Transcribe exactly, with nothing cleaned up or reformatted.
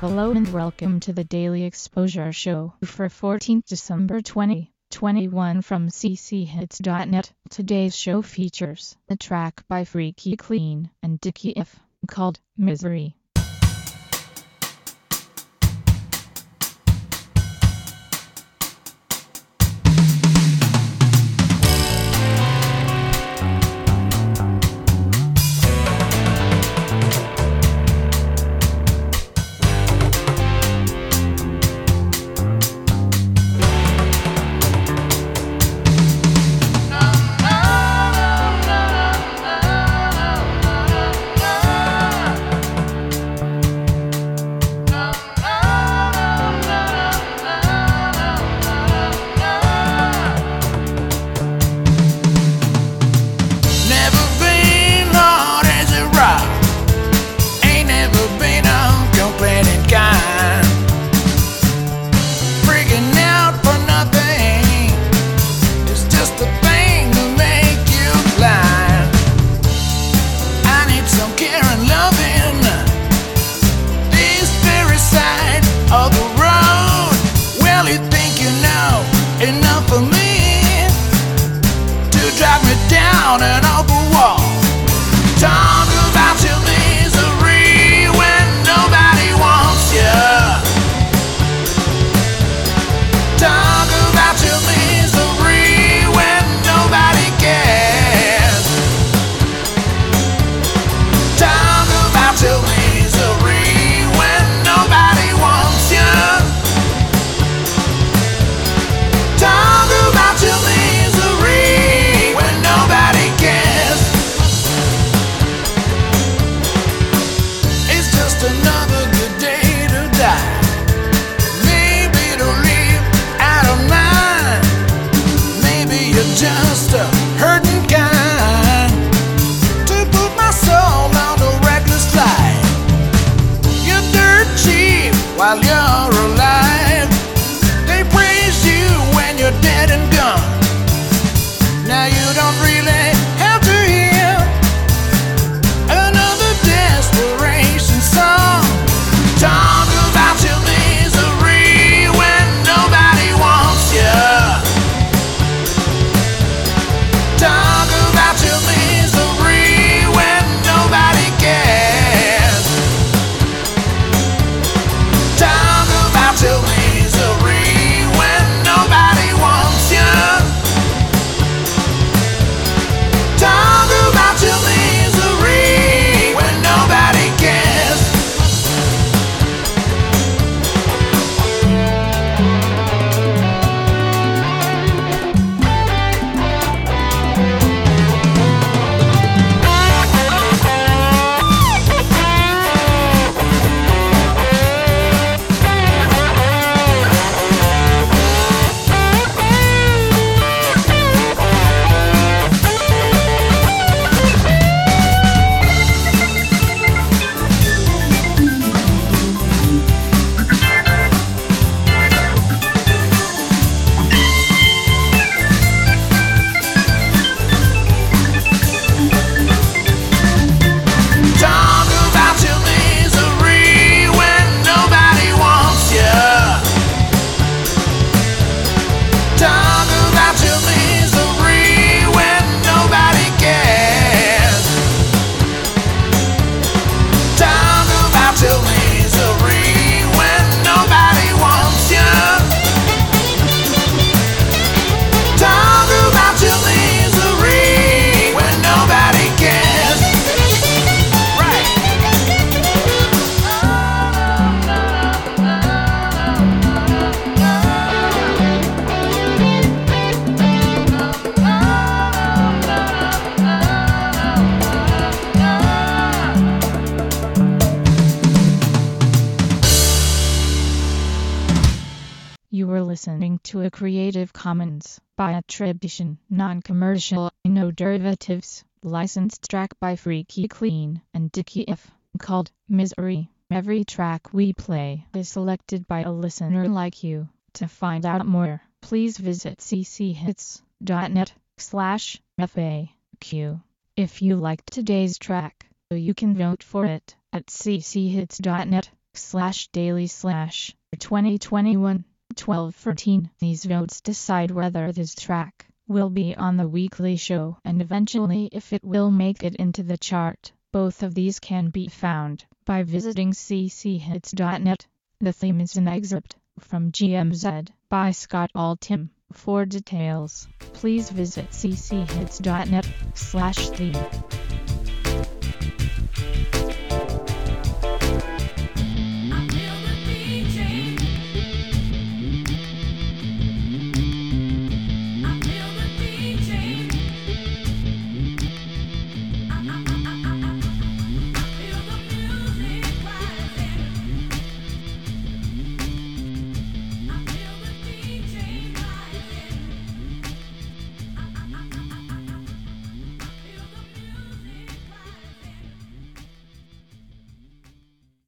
Hello and welcome to the Daily Exposure Show for fourteenth December twenty twenty-one from c c hits dot net. Today's show features a track by Freaky Clean and Dickie F called Misery. Down and up a wall. Talk about your misery when nobody wants you. Talk about your misery when nobody cares. Talk about your misery when nobody wants you. Talk about your misery when nobody cares. It's just another good day to die. Maybe to live out of mind. Maybe you're just a hurting kind. To put my soul on a reckless flight. You're dirt cheap while you're alive. They praise you when you're dead and gone. Now you don't really have to hear another desperation song. Talk about your misery when nobody wants you. Talk about your misery when nobody cares. Talk about your misery when nobody wants you. Talk about your misery when nobody cares. Talk about your misery when nobody wants you. Talk about your misery when nobody cares. Talk about your misery when nobody wants you. Talk about your misery when nobody cares. Right. You were listening to a Creative Commons by attribution, non-commercial, no derivatives, licensed track by Freaky Clean and Dickie F called Misery. Every track we play is selected by a listener like you. To find out more, please visit c c hits dot net slash F A Q. If you liked today's track, you can vote for it at c c hits dot net slash daily slash twenty twenty-one twelve fourteen. These votes decide whether this track will be on the weekly show and eventually if it will make it into the chart. Both of these can be found by visiting c c hits dot net. The theme is an excerpt from G M Z by Scott Altham. For details, please visit c c hits dot net slash theme.